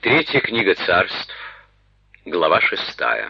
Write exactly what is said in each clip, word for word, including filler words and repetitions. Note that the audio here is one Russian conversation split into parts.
Третья книга Царств, глава шестая.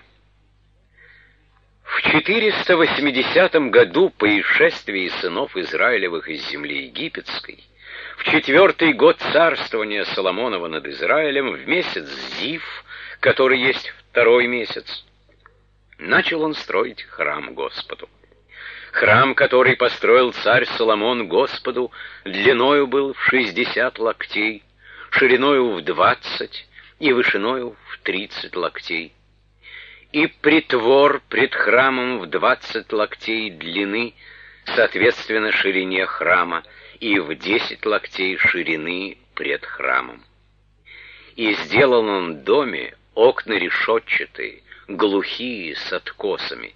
В четыреста восьмидесятом году по исшествии сынов Израилевых из земли египетской, в четвертый год царствования Соломонова над Израилем, в месяц Зив, который есть второй месяц, начал он строить храм Господу. Храм, который построил царь Соломон Господу, длиною был в шестьдесят локтей, шириною в двадцать и вышиною в тридцать локтей. И притвор пред храмом в двадцать локтей длины, соответственно ширине храма, и в десять локтей ширины пред храмом. И сделал он в доме окна решетчатые, глухие, с откосами.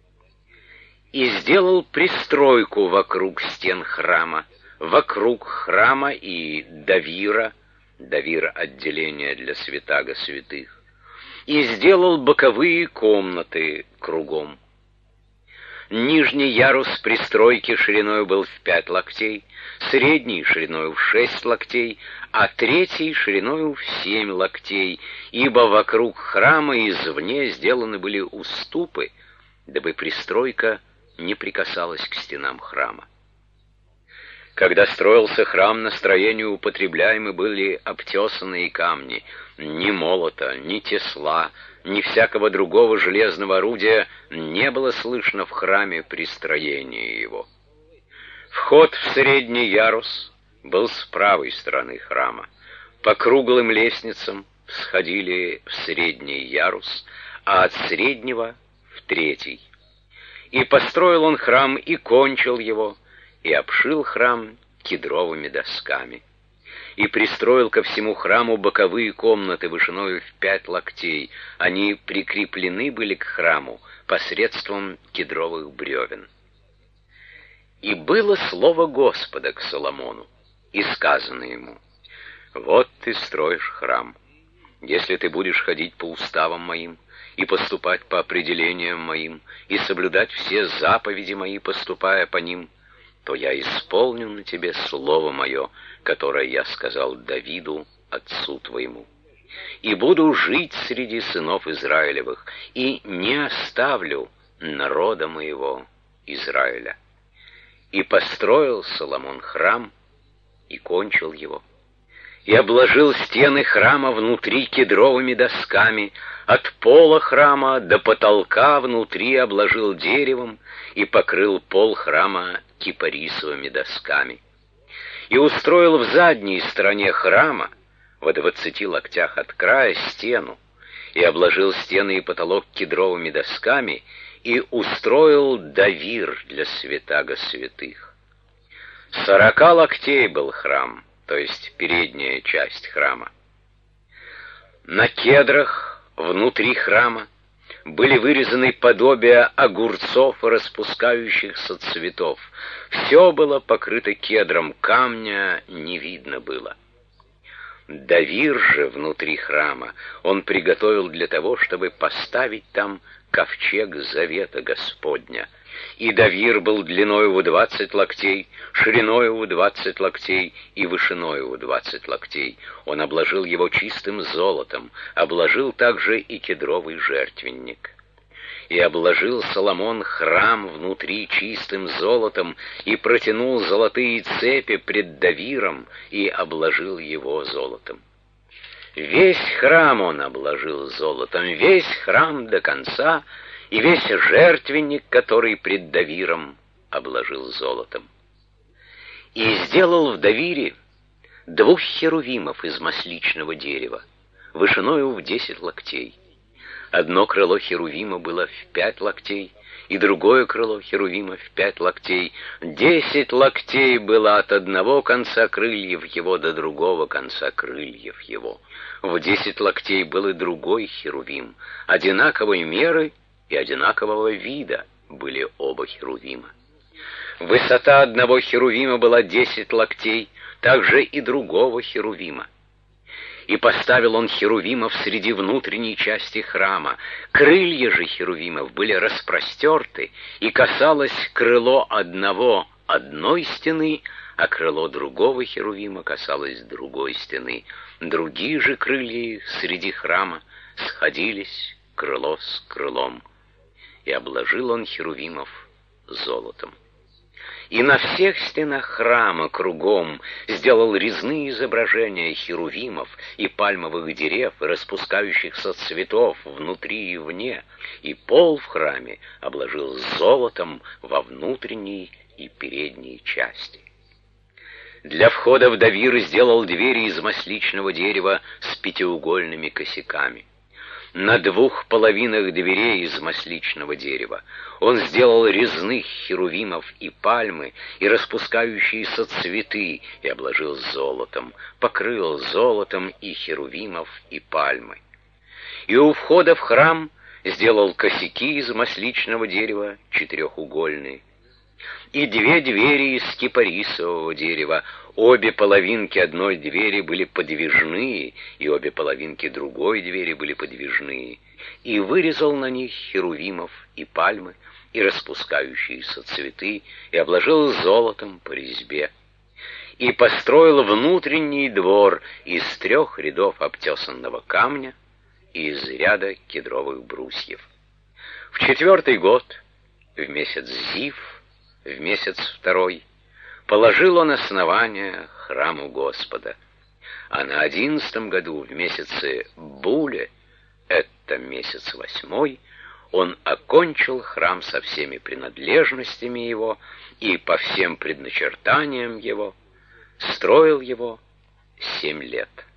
И сделал пристройку вокруг стен храма, вокруг храма и давира, давир — отделение для святаго святых, и сделал боковые комнаты кругом. Нижний ярус пристройки шириной был в пять локтей, средний шириной в шесть локтей, а третий шириной в семь локтей, ибо вокруг храма извне сделаны были уступы, дабы пристройка не прикасалась к стенам храма. Когда строился храм, на строение употребляемы были обтесанные камни. Ни молота, ни тесла, ни всякого другого железного орудия не было слышно в храме при строении его. Вход в средний ярус был с правой стороны храма. По круглым лестницам сходили в средний ярус, а от среднего в третий. И построил он храм, и кончил его, и обшил храм кедровыми досками, и пристроил ко всему храму боковые комнаты вышиною в пять локтей. Они прикреплены были к храму посредством кедровых бревен. И было слово Господа к Соломону, и сказано ему: «Вот ты строишь храм. Если ты будешь ходить по уставам моим, и поступать по определениям моим, и соблюдать все заповеди мои, поступая по ним, то я исполню на тебе слово мое, которое я сказал Давиду, отцу твоему, и буду жить среди сынов Израилевых, и не оставлю народа моего Израиля». И построил Соломон храм, и кончил его, и обложил стены храма внутри кедровыми досками, от пола храма до потолка внутри обложил деревом, и покрыл пол храма кипарисовыми досками. И устроил в задней стороне храма, в двадцати локтях от края, стену, и обложил стены и потолок кедровыми досками, и устроил давир для святаго святых. Сорока локтей был храм, то есть передняя часть храма. На кедрах внутри храма были вырезаны подобия огурцов, распускающихся цветов. Все было покрыто кедром, камня не видно было. Давир же внутри храма он приготовил для того, чтобы поставить там ковчег завета Господня. И давир был длиною в двадцать локтей, шириною в двадцать локтей и вышиною в двадцать локтей. Он обложил его чистым золотом, обложил также и кедровый жертвенник. И обложил Соломон храм внутри чистым золотом, и протянул золотые цепи пред давиром, и обложил его золотом. Весь храм он обложил золотом, весь храм до конца, и весь жертвенник, который пред давиром, обложил золотом. И сделал в давире двух херувимов из масличного дерева, вышиною в десять локтей. Одно крыло херувима было в пять локтей, и другое крыло херувима в пять локтей. Десять локтей было от одного конца крыльев его до другого конца крыльев его. В десять локтей был и другой херувим, одинаковой меры и одинакового вида были оба херувима. Высота одного херувима была десять локтей, также и другого херувима. И поставил он херувимов среди внутренней части храма. Крылья же херувимов были распростерты, и касалось крыло одного одной стены, а крыло другого херувима касалось другой стены. Другие же крылья среди храма сходились крыло с крылом, и обложил он херувимов золотом. И на всех стенах храма кругом сделал резные изображения херувимов и пальмовых дерев, и распускающихся цветов внутри и вне, и пол в храме обложил золотом во внутренней и передней части. Для входа в Давир сделал двери из масличного дерева с пятиугольными косяками. На двух половинах дверей из масличного дерева он сделал резных херувимов и пальмы, и распускающиеся цветы, и обложил золотом, покрыл золотом и херувимов, и пальмы. И у входа в храм сделал косяки из масличного дерева четырехугольные, и две двери из кипарисового дерева. Обе половинки одной двери были подвижные, и обе половинки другой двери были подвижные. И вырезал на них херувимов и пальмы, и распускающиеся цветы, и обложил золотом по резьбе. И построил внутренний двор из трех рядов обтесанного камня и из ряда кедровых брусьев. В четвертый год, в месяц Зив, в месяц второй, положил он основание храму Господа. А на одиннадцатом году, в месяце Буле, это месяц восьмой, он окончил храм со всеми принадлежностями его и по всем предначертаниям его, строил его семь лет.